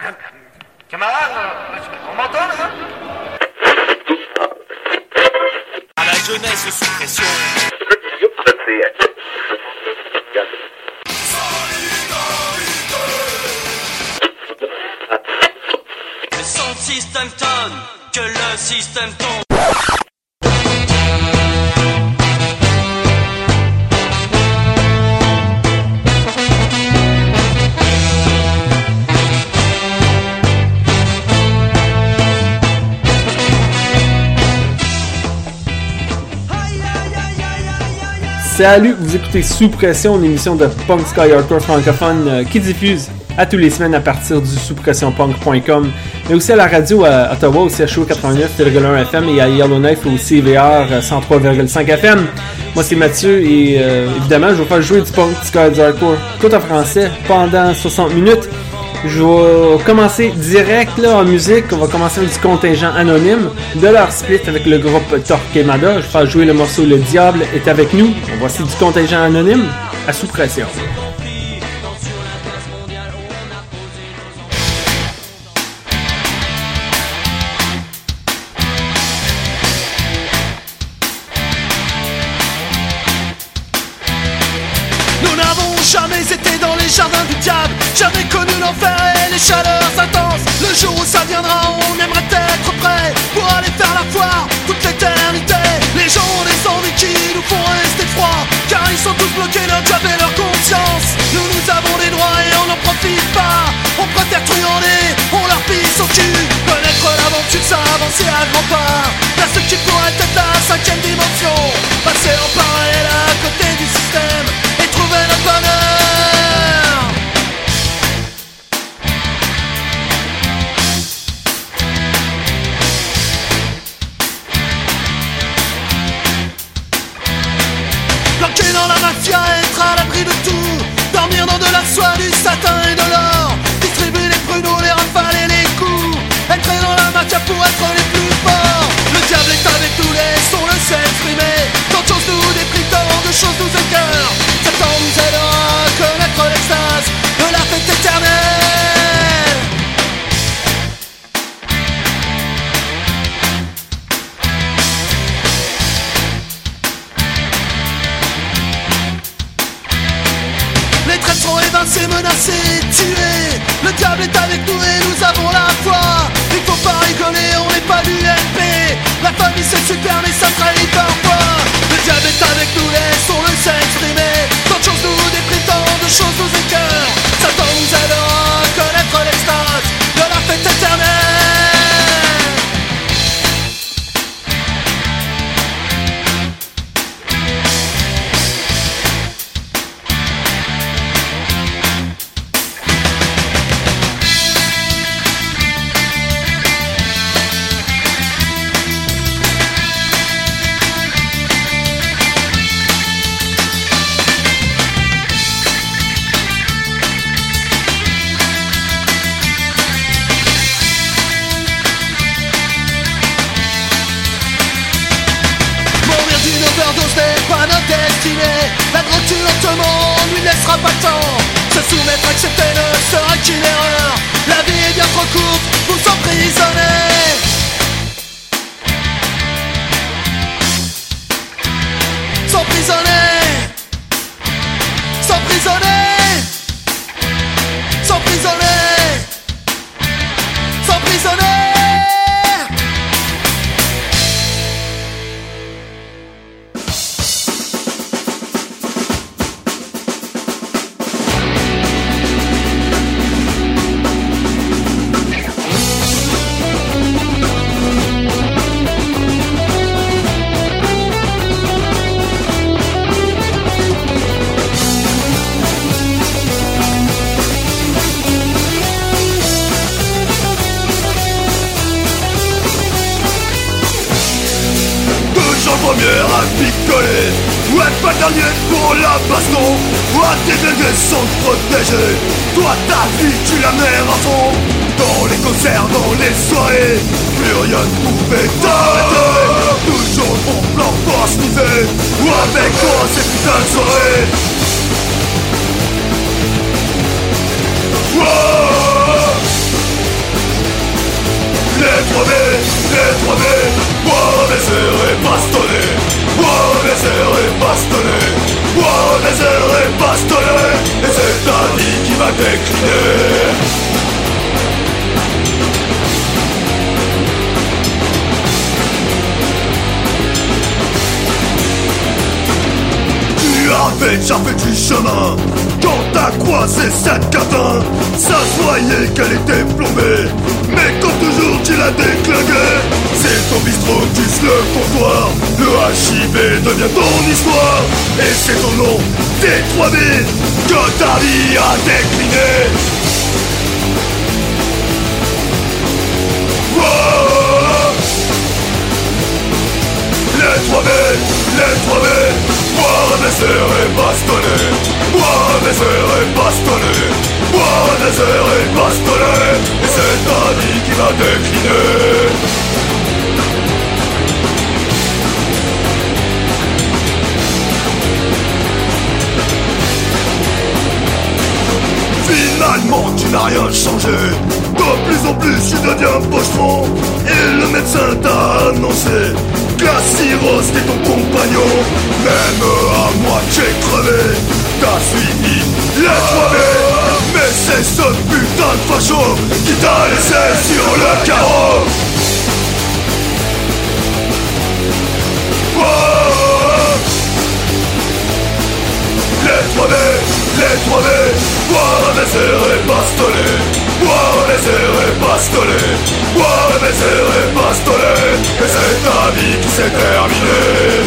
Camarade, on m'entend là? À la jeunesse sous pression. Le son système tonne, que le système tombe. Salut, vous écoutez Sous Pression, une émission de punk sky hardcore francophone qui diffuse à tous les semaines à partir du souspressionpunk.com, mais aussi à la radio à Ottawa, au CHO 89,1 FM et à Yellowknife au CVR 103,5 FM. Moi c'est Mathieu et évidemment je vais faire jouer du punk sky hardcore tout en français pendant 60 minutes. Je vais commencer direct là en musique. On va commencer avec du contingent anonyme de leur split avec le groupe Torquemada. Je vais faire jouer le morceau Le Diable est avec nous. Voici du contingent anonyme à Sous Pression. Nous n'avons jamais été dans les jardins du diable, jamais connu l'enfer et les chaleurs intenses. Le jour où ça viendra, on aimerait être prêt pour aller faire la foire toute l'éternité. Les gens ont des envies qui nous font rester froids, car ils sont tous bloqués, leur job et leur conscience. Nous avons des droits et on n'en profite pas. On préfère truander, on leur pisse au cul. Connaître l'aventure, ça avancer à grands pas vers ce qui pourrait être la 5ème dimension. Passer en parallèle à côté du système et trouver notre bonheur. Planquer dans la mafia, être à l'abri de tout, dormir dans de la soie, du satin et de l'or, distribuer les pruneaux, les rafales et les coups, entrer dans la mafia pour être les plus forts. Le diable est avec nous, laissons-le s'exprimer. Tant de choses nous dépriment, tant de choses nous écœurent. Satan nous aidera à connaître l'extase de la fête éternelle. Les traîtres sont évincés, menacés, tués. Le diable est avec nous et nous avons la foi. Il faut pas rigoler, on n'est pas du MP. La famille c'est super mais ça trahit parfois. Le diable est avec nous, laissons-le s'exprimer. Tant de choses nous dépriment, tant de choses nous écœurent. Satan nous aidera à connaître l'extase de la fête éternelle. La drogue lentement, on lui laissera pas le temps. Se soumettre, accepter ne sera qu'une erreur. La vie est bien trop courte pour s'emprisonner. S'emprisonner. S'emprisonner. S'emprisonner. S'emprisonner. Première à picoler, ou être pas dernier pour la baston, ou à tes délégués sont protégés. Toi ta vie tu la mets à fond, dans les concerts, dans les soirées, plus rien ne pouvait t'arrêter. Toujours le bon plan pour sniffer, ou avec toi ces putains de soirées. Wow. décliner. Tu avais déjà fait du chemin quand t'as croisé cette catin. Ça se voyait qu'elle était plombée, mais comme toujours tu l'as déclinguée. C'est ton bistrot plus le comptoir, le HIV devient ton histoire. Et c'est au nom des 3000 que ta vie a décliné. Oh, les 3000, moi baiser et bastonner, moi baiser et bastonner, moi baiser et bastonner. Et c'est ta vie qui va décliner. Finalement tu n'as rien changé, de plus en plus tu deviens pocheron. Et le médecin t'a annoncé que la cirrhose est ton compagnon. Même à moitié crevé, t'as suivi les 3000. Mais c'est ce putain de facho qui t'a laissé sur le carreau. Oh, les 3000, moi baiser et bastonner, moi baiser et bastonner, moi baiser et bastonner. Et c'est ta vie qui s'est terminée.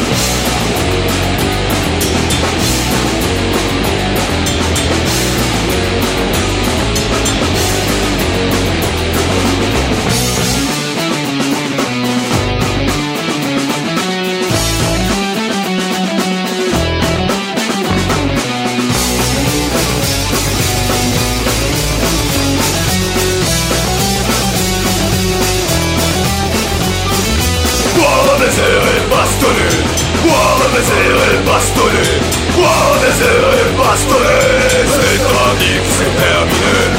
Bastonner, boire des airs et bastonner. C'est ta vie qui s'est terminée.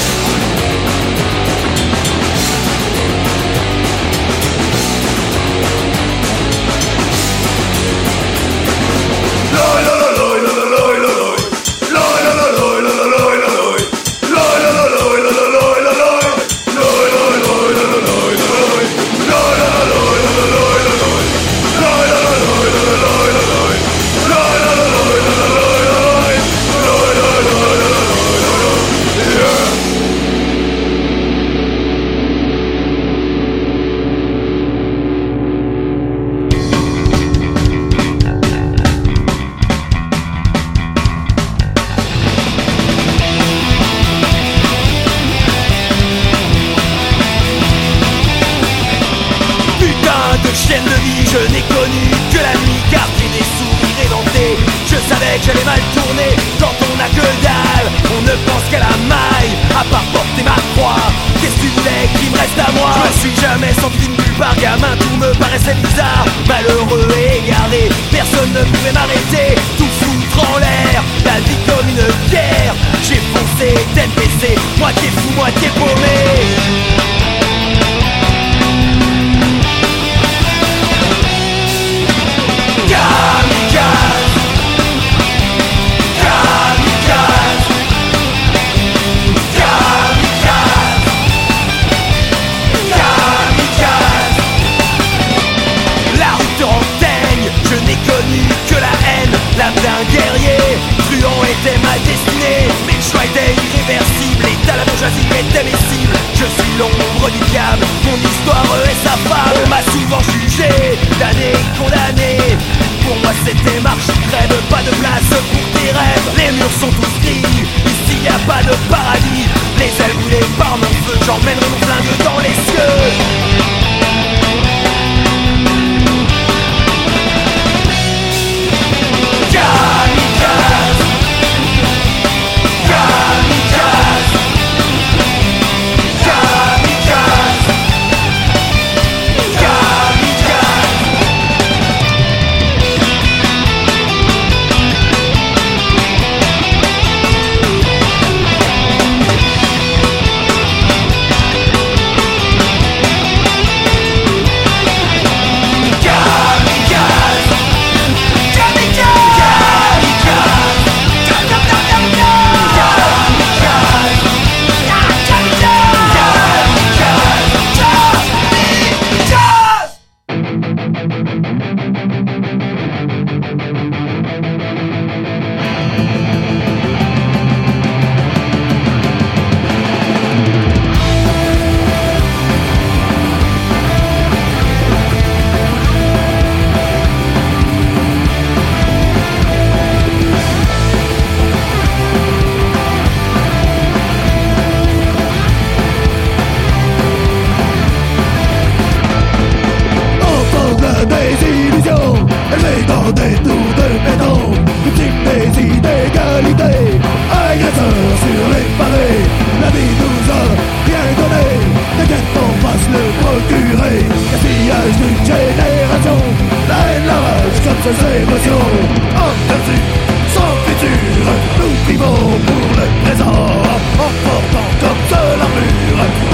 Chienne de vie, je n'ai connu que la nuit, quartier des sourires édentés. Je savais que j'allais mal tourner quand on n'a que dalle. On ne pense qu'à la maille, à part porter ma croix. Qu'est-ce que tu voulais qu'il me reste à moi? Je me suis jamais senti nulle part, gamin, tout me paraissait bizarre. Malheureux et égaré, personne ne pouvait m'arrêter. Tout foutre en l'air, la vie comme une pierre. J'ai foncé, tête baissée, moitié fou, moitié paumé. L'âme d'un guerrier, truand était ma destinée. Mes choix étaient irréversibles, l'état la bourgeoisie était mes cibles. Je suis l'ombre du diable, mon histoire est sa femme. On m'a souvent jugé, damné, condamné. Pour moi c'était marche crève, pas de place pour tes rêves. Les murs sont tous gris, ici y a pas de paradis. Les ailes brûlées par mon feu, j'emmènerai mon flingue dans les cieux.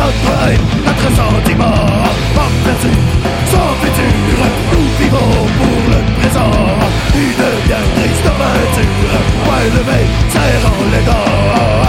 notre haine, notre ressentiment. Pas perdu, sans futur, nous vivons pour le présent. Une bien triste peinture, point levé, serrant les dents.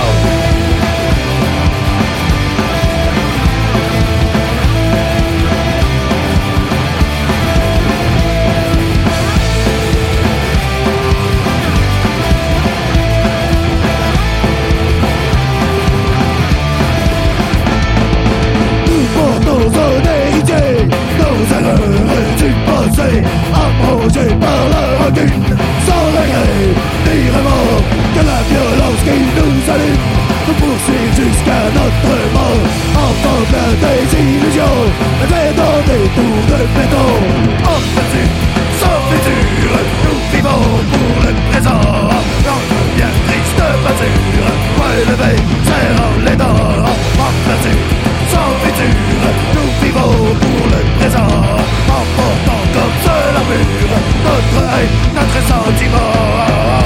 Approchés par la rancune, sans regret ni remords, que la violence qui nous allume nous poursuit jusqu'à notre mort. Enfant plein des illusions, fait dans des tours de béton. En perdu, sans futur, nous vivons pour le présent. Dans une bien triste pâture, point levé, serrant les dents. En perdu, sans futur, nous vivons pour le présent. En portant comme seule armure notre haine, notre sentiment.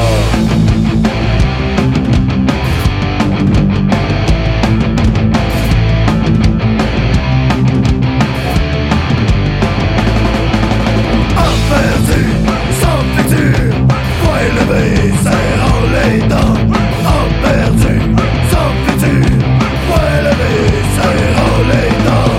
Perdu, sans futur, point levé, serrant les dents. En perdu, sans futur, point levé, serrant les dents.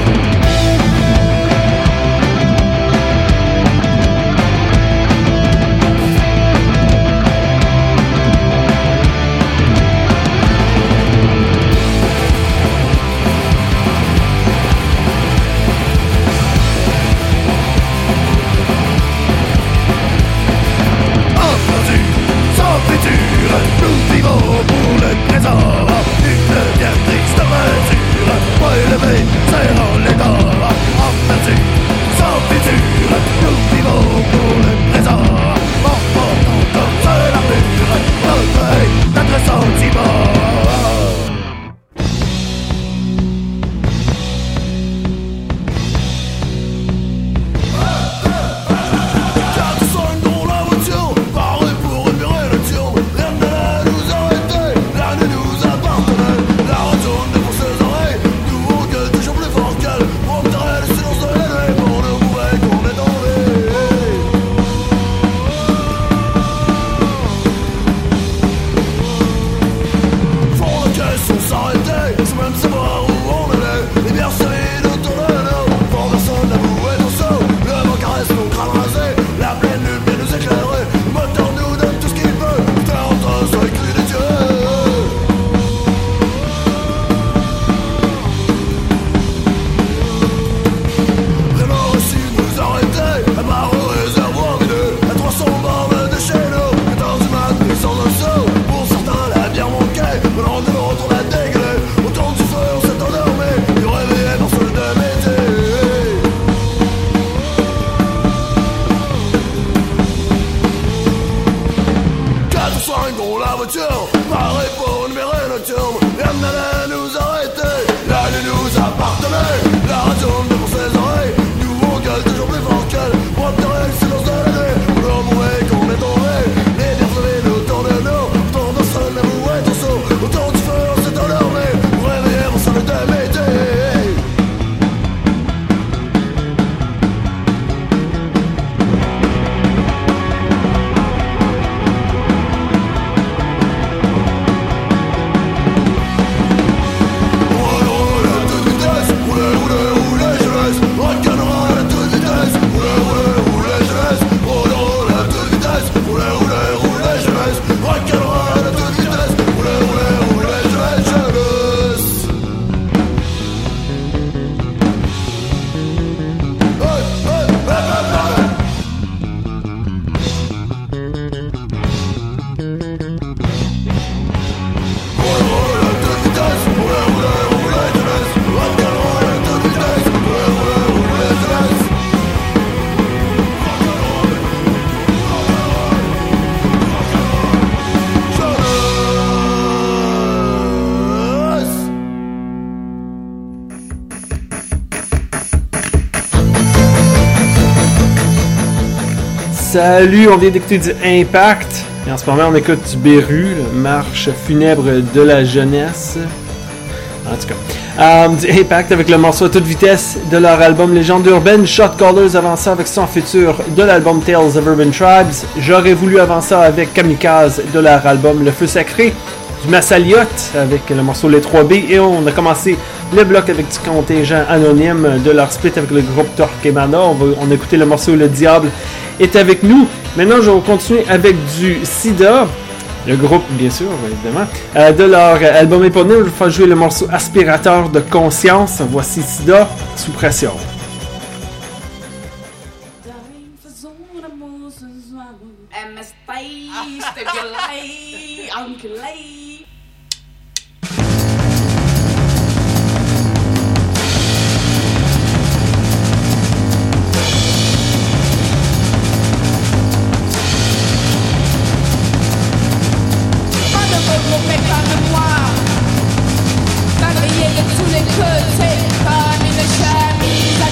Nous vivons pour le présent. Une bien triste aventure, point levé, serrant les dents. En perdu, sans futur, nous vivons pour le présent. En portant comme seule armure notre haine, notre sentiment. Salut, on vient d'écouter du Impact. Et en ce moment, on écoute du Beru, Marche funèbre de la jeunesse. En tout cas. Du Impact avec le morceau à toute vitesse de leur album Légende urbaine. Shot Callers avant ça avec Son Futur de l'album Tales of Urban Tribes. J'aurais voulu avant ça avec Kamikaze de leur album Le Feu Sacré. Du Massaliot avec le morceau Les 3B. Et on a commencé le bloc avec du contingent anonyme de leur split avec le groupe Torquemada. On a écouté le morceau Le Diable est avec nous. Maintenant, je vais continuer avec du Sida. Le groupe, bien sûr, évidemment. De leur album éponyme, je vais faire jouer le morceau Aspirateur de conscience. Voici Sida sous pression. Tous les côtés, comme une chemise.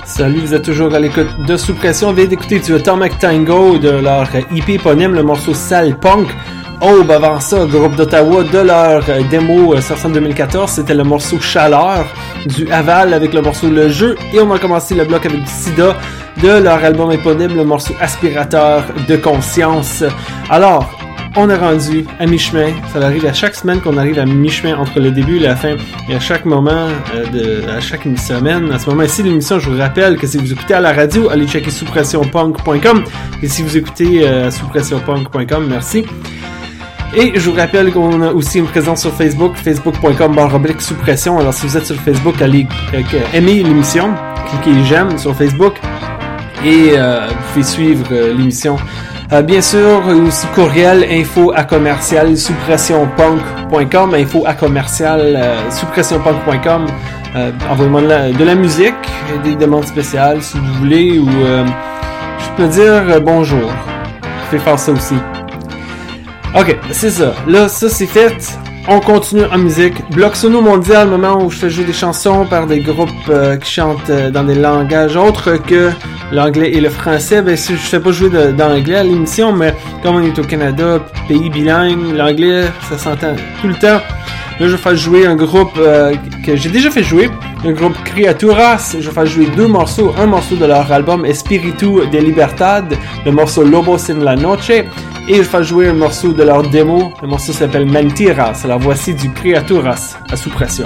Salut, vous êtes toujours à l'écoute de Sous Pression. On vient d'écouter du Atomic Tango de leur EP éponyme, le morceau Sale Punk. Aube, avant ça, groupe d'Ottawa, de leur démo sorti en 2014, c'était le morceau Chaleur du Aval avec le morceau Le Jeu. Et on a commencé le bloc avec du Sida de leur album éponyme, le morceau Aspirateur de Conscience. Alors, on est rendu à mi-chemin. Ça arrive à chaque semaine qu'on arrive à mi-chemin entre le début et la fin. Et à chaque moment, à chaque semaine, à ce moment-ci de l'émission, je vous rappelle que si vous écoutez à la radio, allez checker souspressionpunk.com. Et si vous écoutez souspressionpunk.com, merci. Et je vous rappelle qu'on a aussi une présence sur Facebook, facebook.com/souspression. Alors si vous êtes sur Facebook, allez aimer l'émission, cliquez j'aime sur Facebook et vous pouvez suivre l'émission. Bien sûr, aussi courriel info@souspressionpunk.com, info@souspressionpunk.com. Envoyez-moi de la musique, des demandes spéciales si vous voulez, ou je peux dire bonjour. Vous pouvez faire ça aussi. Ok, c'est ça. Là, ça c'est fait. On continue en musique. Bloc sono mondial, moment où je fais jouer des chansons par des groupes qui chantent dans des langages autres que l'anglais et le français. Ben, si je fais pas jouer d'anglais à l'émission, mais comme on est au Canada, pays bilingue, l'anglais, ça s'entend tout le temps. Là, je vais faire jouer un groupe que j'ai déjà fait jouer, un groupe Criaturas. Je vais faire jouer deux morceaux. Un morceau de leur album Espíritu de Libertad, le morceau Lobos en la Noche. Et je vais faire jouer un morceau de leur démo. Le morceau s'appelle Mentiras. Alors voici du Criaturas à Sous Pression.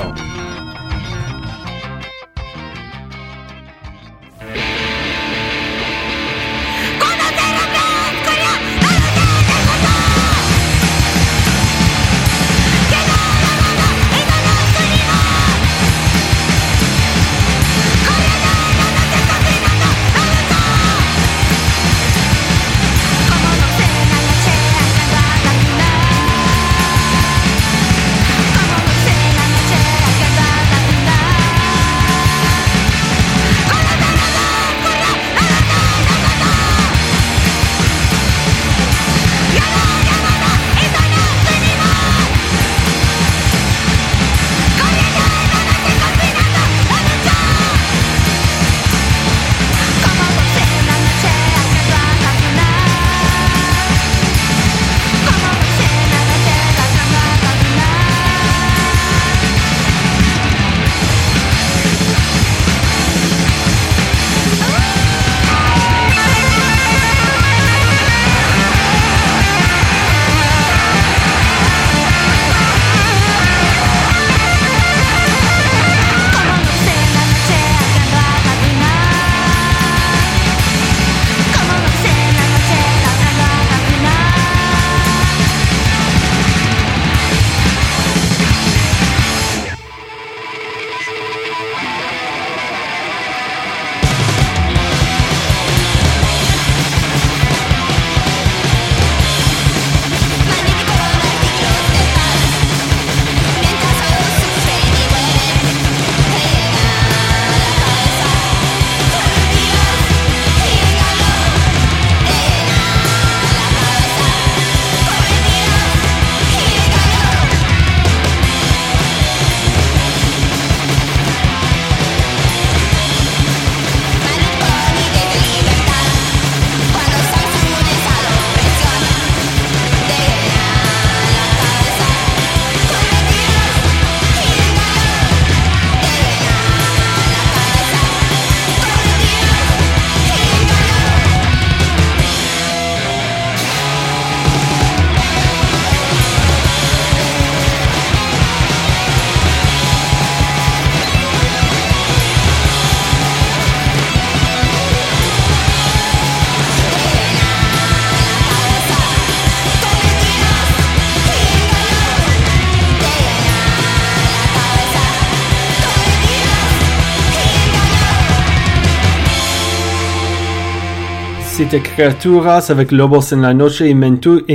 C'était Criaturas avec Lobos en la Noche et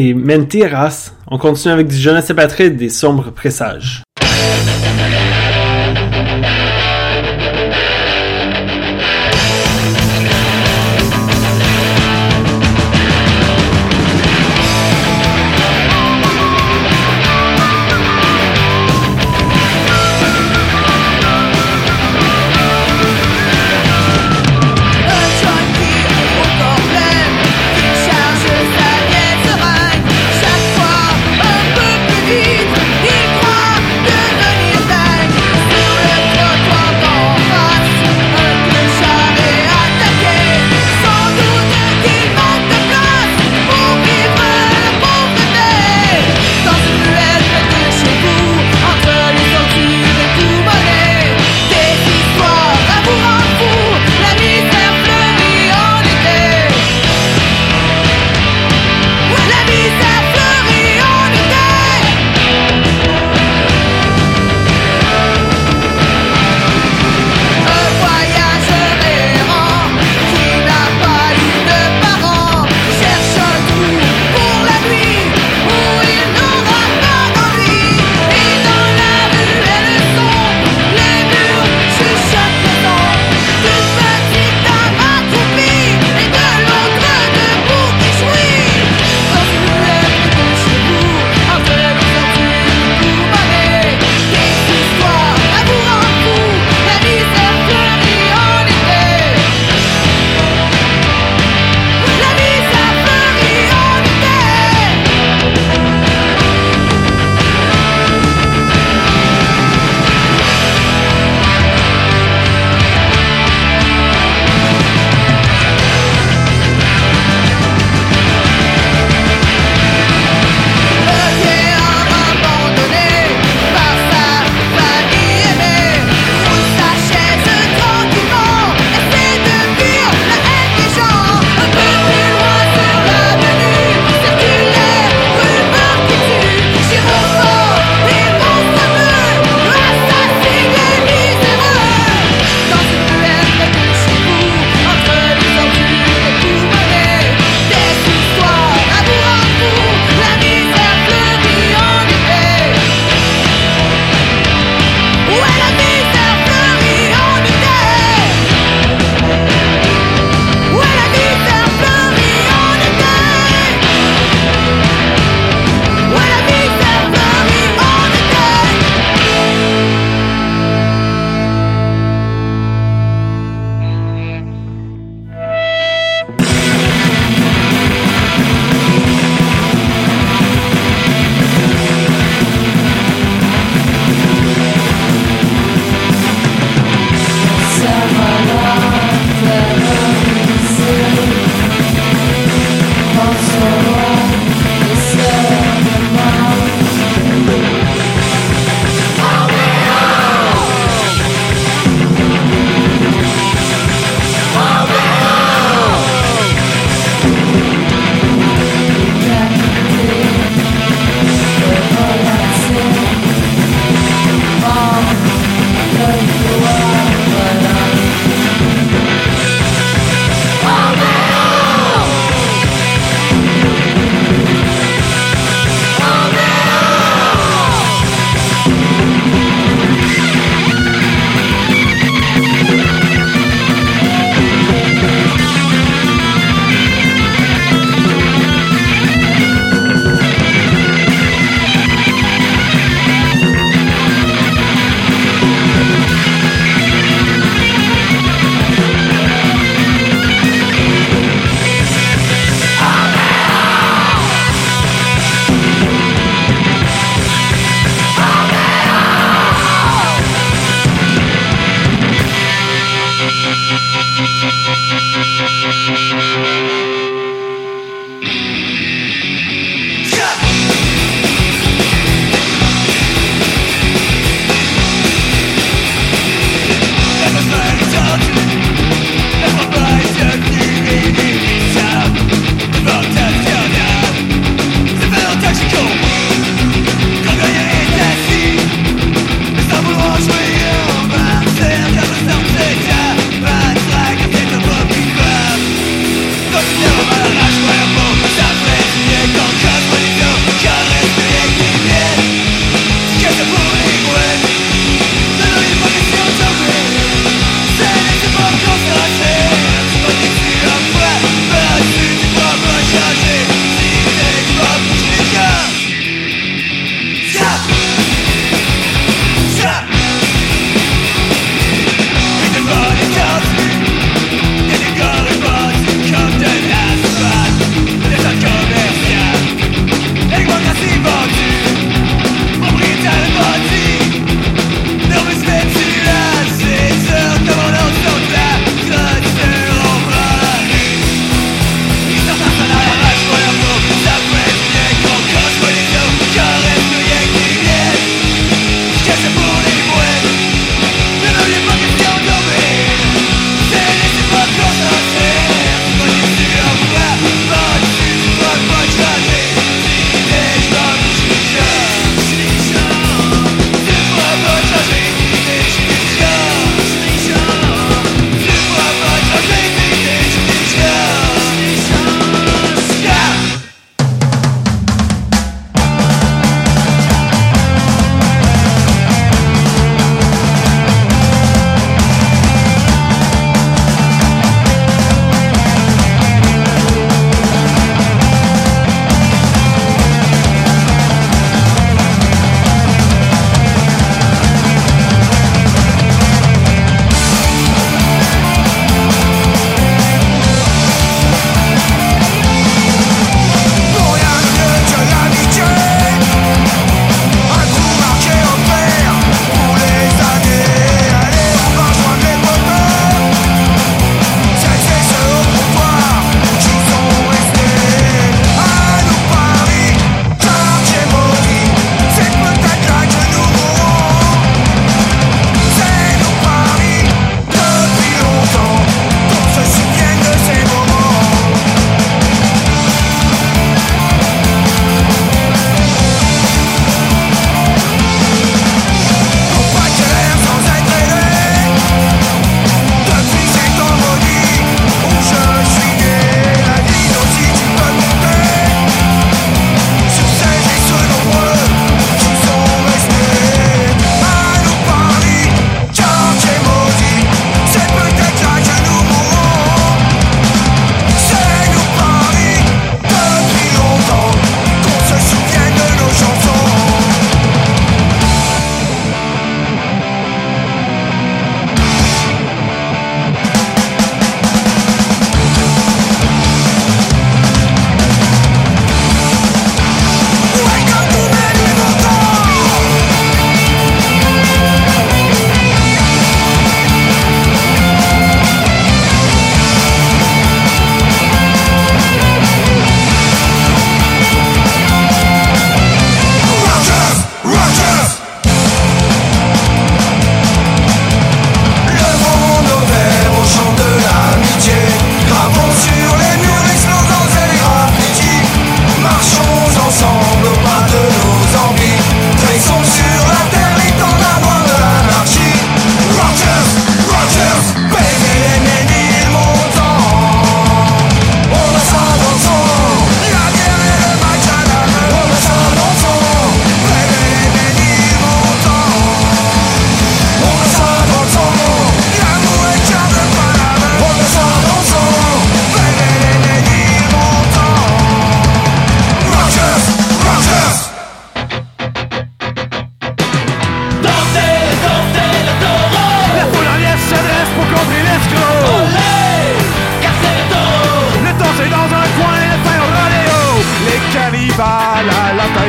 Mentiras. On continue avec du Jeunesse Apatride, des Sombres Présages.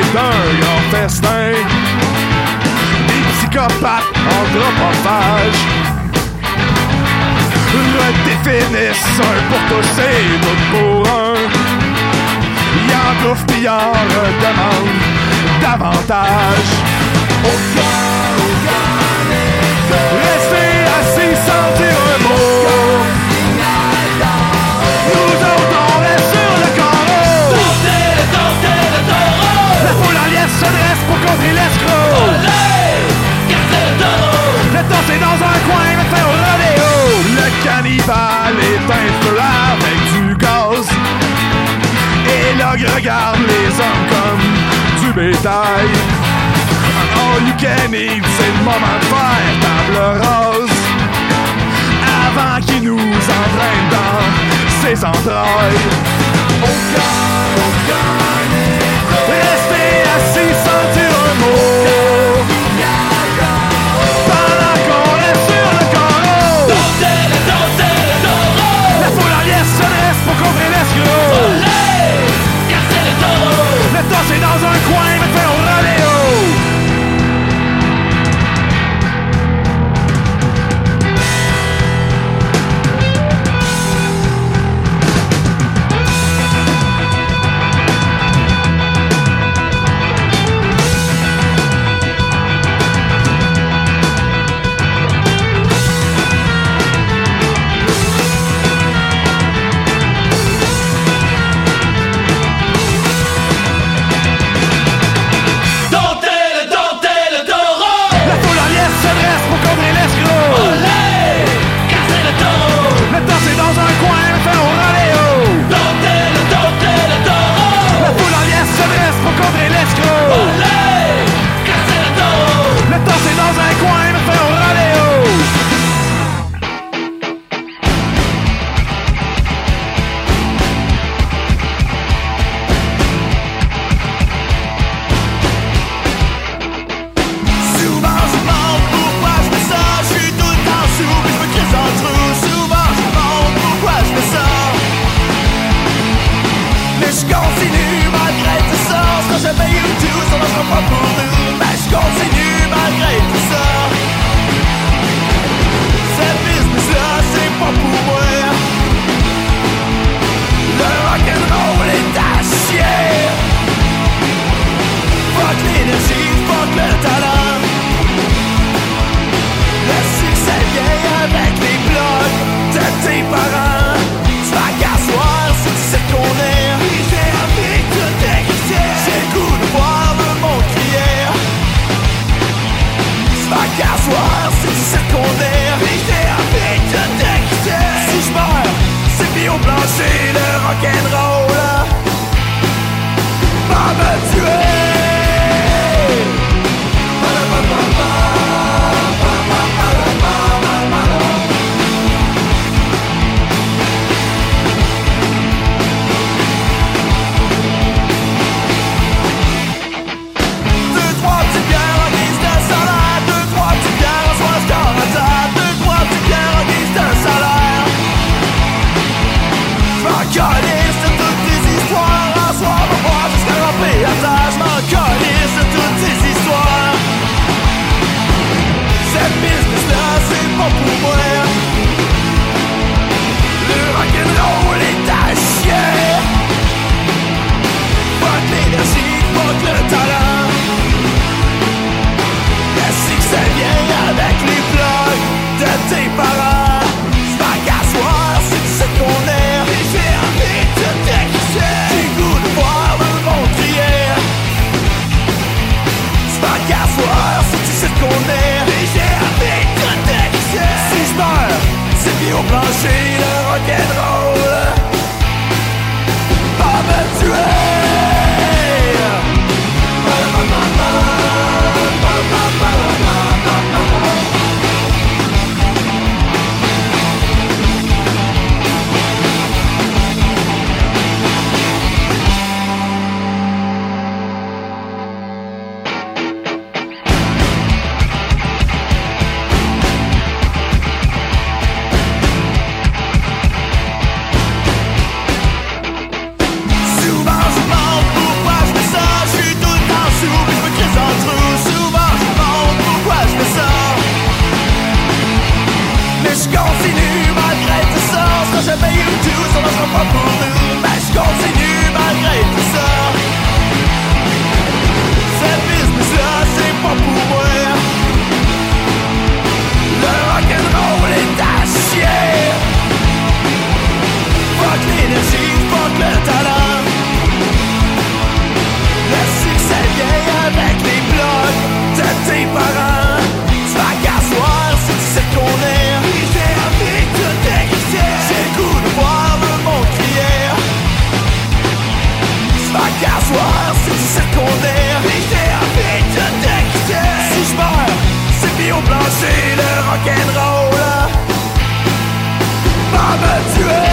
d'un grand festin. Des psychopathes anthropophages redéfinissent un pour tous et tout pour un. Y'en bouffe pis y'en redemande davantage. Restez assis sans dire un mot. Nous autres on reste sur le carreau. Tentez le taureau. La foule en liesse se dresse pour contrer l'escroc. Olé, cassez le taureau. Le temps c'est dans un coin mais fait au rodéo. Le cannibale éteint le feu avec du gaz. Et l'ogre regarde les hommes comme du bétail. All you can eat, c'est le moment de faire table rase. Avant qu'il nous entraîne dans ses entrailles. Restez assis sans dire un mot. Pendant qu'on reste sur le carreau. Tentez le taureau. La foule en liesse se dresse pour contrer l'escroc. Olé, cassez le taureau. Le temps c'est dans un coin mais fait au rodéo. plancher le rock'n'roll. Pas me tuer.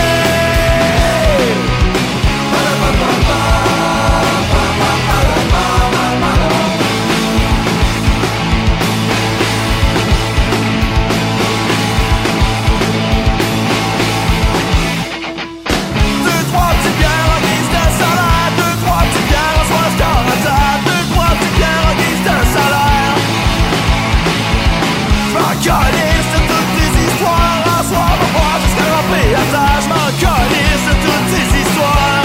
Calisse de toutes tes histoires, un soir de moi jusqu'à ramper à tâche. Je m'en calisse de toutes tes histoires.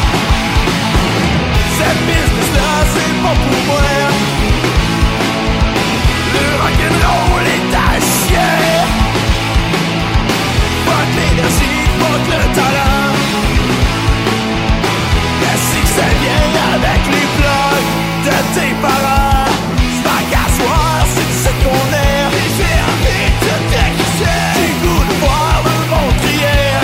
Cette business-là, c'est pas pour moi. Le rock'n'roll est à chier. Fuck l'énergie, fuck le talent. Est-ce que ça vient avec les blogs de tes parents? C'est pas qu'à soir, c'est du set qu'on est. J'ai goût de voir le monde crier.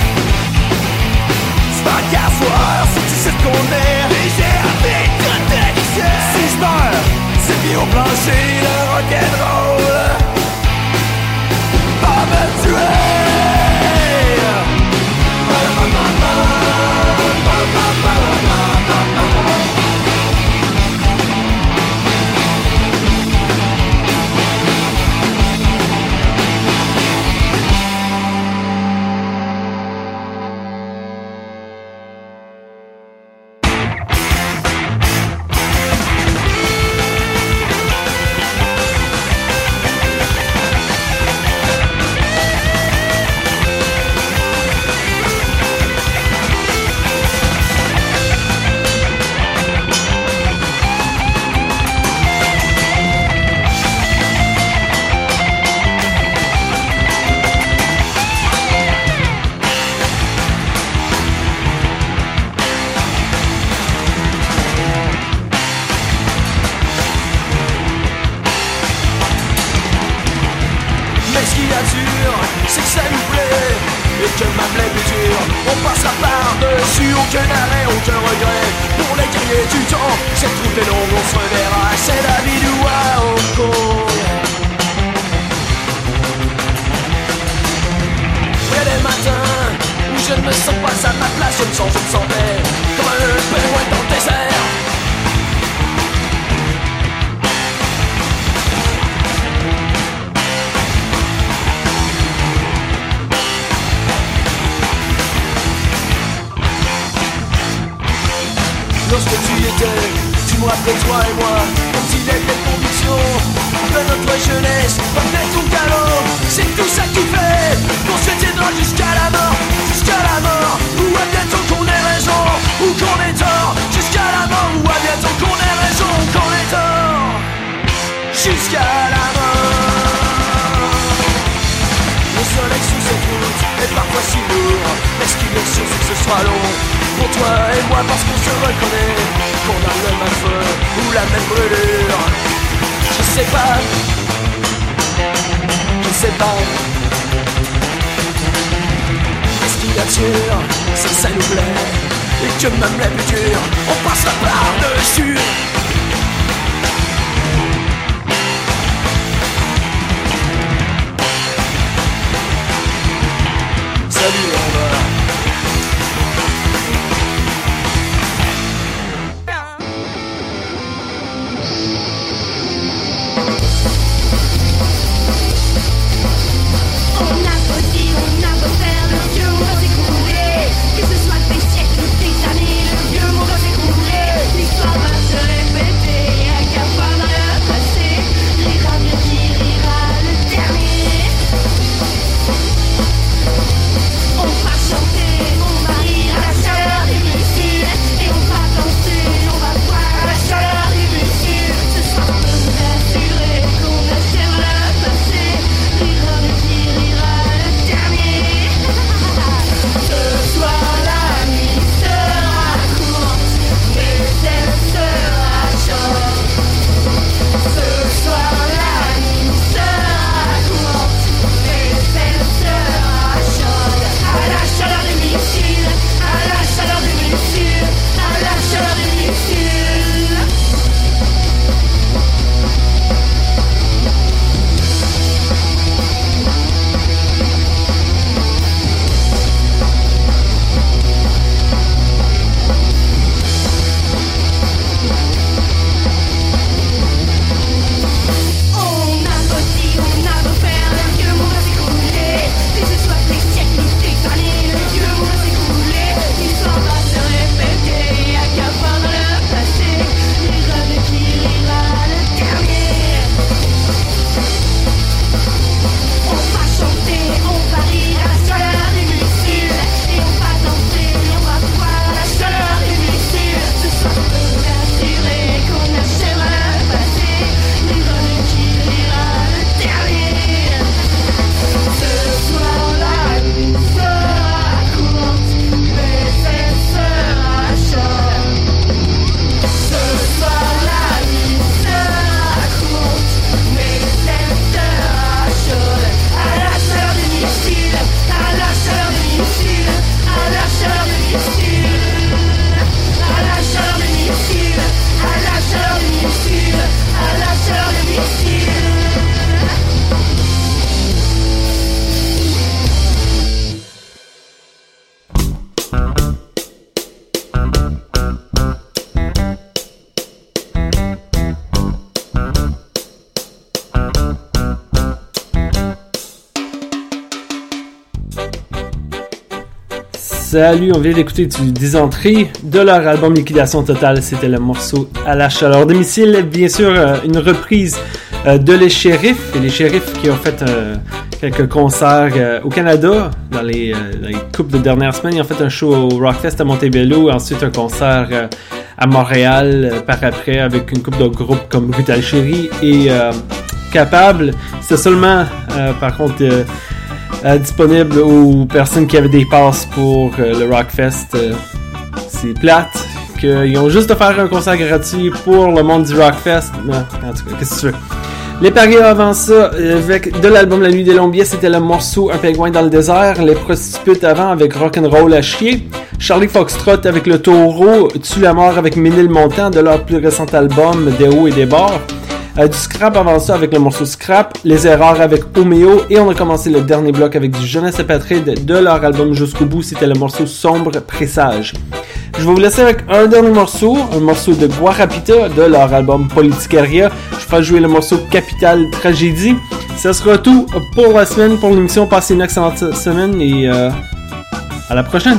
C'est pas qu'à soir, c'est ici qu'on est. Et j'ai envie de t'exer. Si je meurs, c'est bien au plancher, le rock'n'roll. Pas me tuer. C'est que ça nous plaît et que ma plaie plus dure. On passera par-dessus, aucun arrêt, aucun regret. Pour les guerriers du temps, cette route est longue, on se reverra. C'est la vie du Waoko. Il y a des matins où je ne me sens pas à ma place. Je me sentais comme un pingouin dans le désert. Lorsque tu y étais, tu me rappelais toi et moi, comme s'il y avait des convictions de notre jeunesse, portait ton galop. C'est tout ça qui fait qu'on se tiendra jusqu'à la mort. Ou à bientôt qu'on ait raison, ou qu'on ait tort. Jusqu'à la mort, ou à bientôt qu'on ait raison, ou qu'on ait tort. Jusqu'à la mort. Le soleil sous cette route est parfois si lourd. Est-ce qu'il est sûr que ce soit long pour toi et moi, parce qu'on se reconnaît, qu'on a le même feu ou la même brûlure. Je sais pas. Qu'est-ce qu'il y a de sûr, c'est que ça nous plaît, et que même les plus durs, on passera par-dessus. Salut, on va. Que ce soit des siècles ou des années, le vieux monde va s'écrouler. L'histoire va se répéter. Salut, on vient d'écouter du Dysenterie de leur album Liquidation Totale. C'était le morceau À la chaleur domicile. Bien sûr, une reprise de Les Shérifs. Et les Shérifs qui ont fait quelques concerts au Canada dans les coupes de dernières semaines. Ils ont fait un show au Rockfest à Montebello. Ensuite, un concert à Montréal par après avec une coupe de groupes comme Brutal Chérie et Capable. C'est seulement, par contre... disponible aux personnes qui avaient des passes pour le Rockfest. C'est plate qu'ils ont juste de faire un concert gratuit pour le monde du Rockfest. En tout cas, qu'est-ce que tu veux? Les paris avant ça, avec de l'album La Nuit des Longs Billets, c'était le morceau Un pingouin dans le désert. Les Prostitutes avant avec Rock'n'Roll à chier. Charlie Foxtrot avec Le Taureau. Tue la mort avec Ménil Montant de leur plus récent album Des hauts et des bords. Du Scrap avant ça avec le morceau Scrap, Les Erreurs avec Omeo, et on a commencé le dernier bloc avec du Jeunesse Apatride de leur album Jusqu'au bout, c'était le morceau Sombre Présage. Je vais vous laisser avec un dernier morceau, un morceau de Guarapita de leur album Politicaria. Je vais jouer le morceau Capital Tragédie. Ça sera tout pour la semaine, pour l'émission. Passez une excellente semaine et à la prochaine!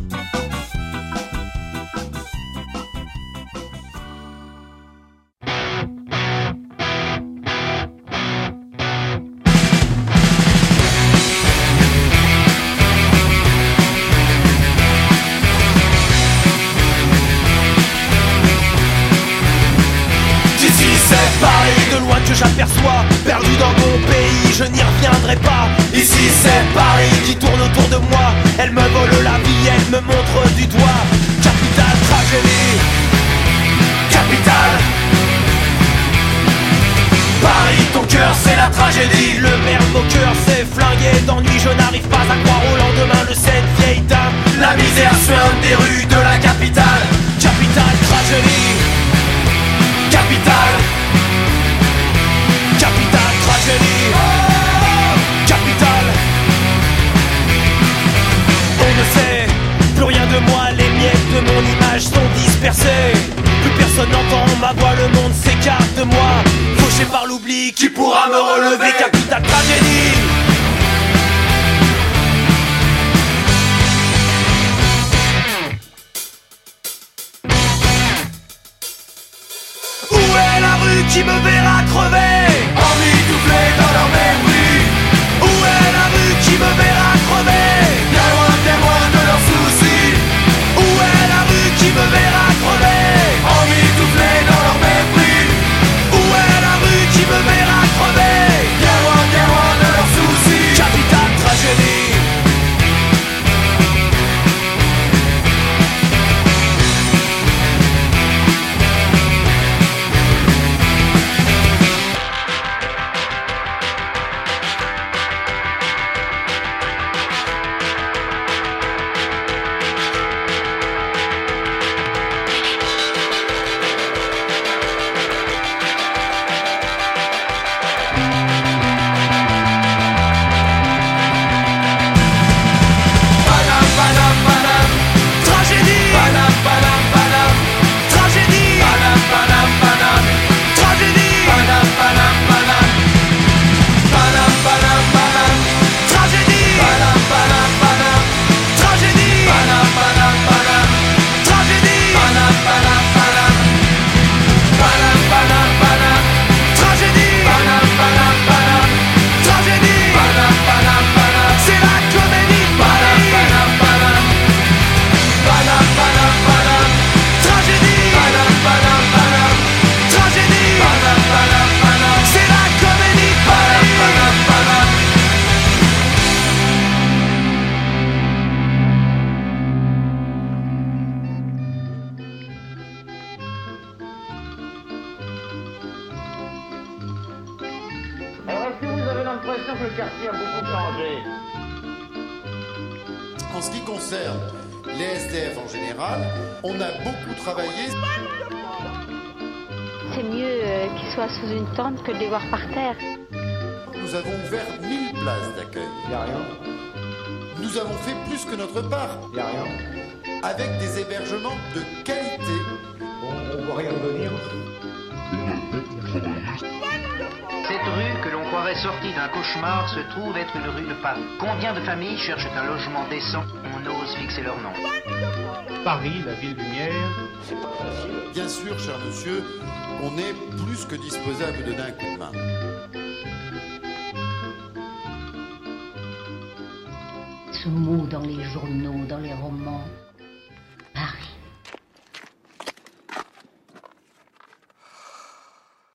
J'aperçois, perdu dans mon pays, je n'y reviendrai pas. Ici c'est Paris qui tourne autour de moi. Elle me vole la vie, elle me montre du doigt. Capitale tragédie, capitale. Paris, ton cœur c'est la tragédie. Le merde, mon cœur c'est flingué d'ennui. Je n'arrive pas à croire au lendemain de cette vieille dame. La misère suinte des rues de la capitale. Capitale tragédie, capitale. Capitale tragédie, capitale. On ne sait plus rien de moi, les miettes de mon image sont dispersées. Plus personne n'entend ma voix, le monde s'écarte de moi. Fauché par l'oubli, qui pourra me relever? Capitale tragédie. Où est la rue qui me verra crever? Emmitouflé dans leur mépris. Où est la rue qui me verra crever? Bien loin de leurs soucis. Où est la rue qui me verra crever? Emmitouflé dans leur mépris. Où est la rue qui me verra crever? Bien loin de leurs soucis. Capitale tragédie. En ce qui concerne les SDF en général, on a beaucoup travaillé. C'est mieux qu'ils soient sous une tente que de les voir par terre. Nous avons ouvert 1000 places d'accueil. Il n'y a rien. Nous avons fait plus que notre part. Il n'y a rien. Avec des hébergements de qualité. On voit rien venir. Cette rue que l'on croirait vraie sortie d'un cauchemar se trouve être une rue de Paris. Combien de familles cherchent un logement décent? On ose fixer leur nom. Paris, la ville lumière. C'est pas facile. Bien sûr, cher monsieur, on est plus que disposable de donner un coup de main. Ce mot dans les journaux, dans les romans,